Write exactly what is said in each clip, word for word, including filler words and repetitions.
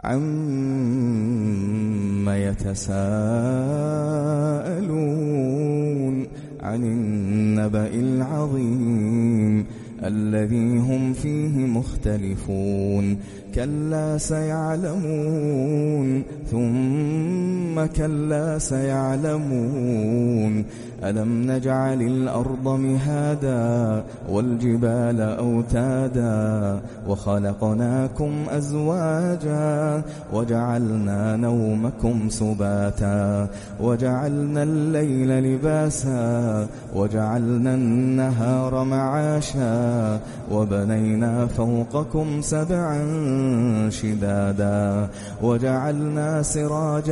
عما يتساءلون عن النبأ العظيم الذي هم فيه مختلفون كلا سيعلمون ثم كلا سيعلمون ألم نجعل الأرض مهادا والجبال أوتادا وخلقناكم أزواجا وجعلنا نومكم سباتا وجعلنا الليل لباسا وجعلنا النهار معاشا وبنينا فوقكم سبعا شدادا وجعلنا سراجا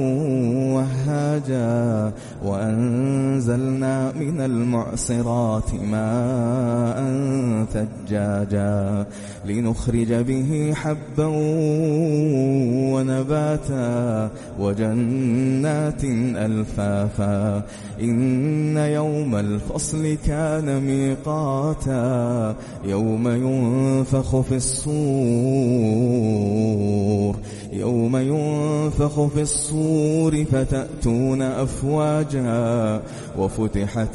وهاجا وأنزلنا من المعصرات ماء ثجاجا لنخرج به حبا ونباتا وجنات ألفافا إن يوم الفصل كان ميقاتا يوم ينفخ في الصور يوم ينفخ في الصور فتأتون أفواجا وفتحت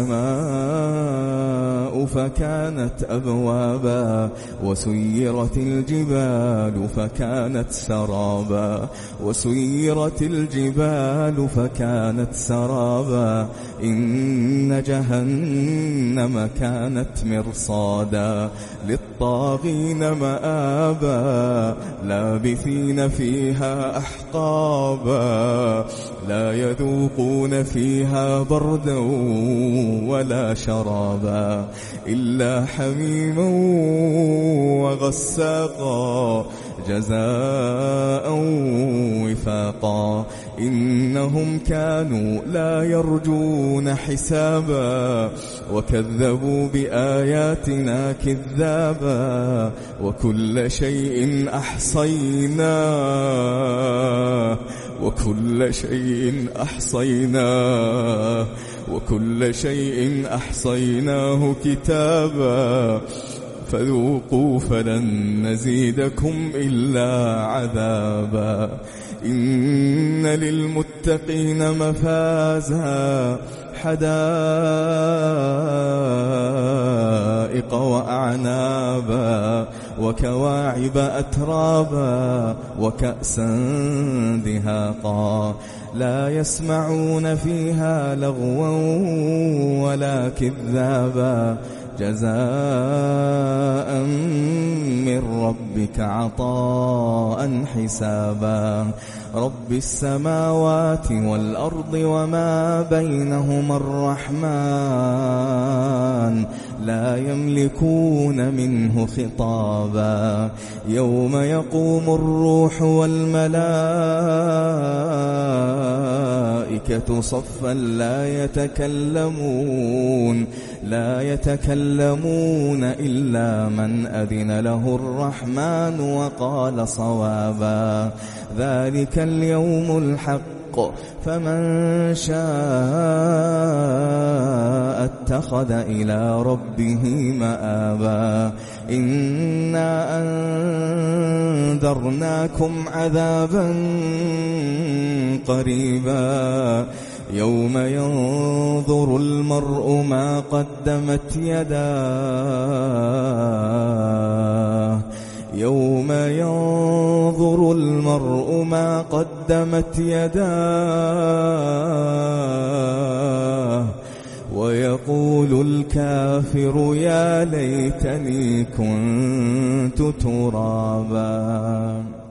السماء فكانت أبوابا وسيرت الجبال فكانت سرابا وسيرت الجبال فكانت سرابا إن جهنم كانت مرصادا للطاغين مآبا لابثين فيها أحقابا لا يذوقون فيها بردا ولا شرابا إلا حميما وغساقا جزاء وفاقا إنهم كانوا لا يرجون حسابا وكذبوا بآياتنا كذابا وكل شيء أحصيناه وكل شيء أحصيناه وكل شيء أحصيناه كتابا فذوقوا فلن نزيدكم إلا عذابا إن للمتقين مفازا حدائق وأعنابا وكواعب أترابا وكأسا دهاقا لا يسمعون فيها لغوا ولا كذابا جزاء من ربك عطاء حسابا رب السماوات والأرض وما بينهما الرحمن لا يملكون منه خطابا يوم يقوم الروح والملائكة صفا لا يتكلمون لا يتكلمون إلا من أذن له الرحمن وقال صوابا ذلك اليوم الحق فمن شاء اتخذ إلى ربه مآبا إنا أنذرناكم عذابا قريبا يوم ينظر المرء ما قدمت يداه يوم ينظر المرء ما قدمت يداه ويقول الكافر يا ليتني كنت ترابا.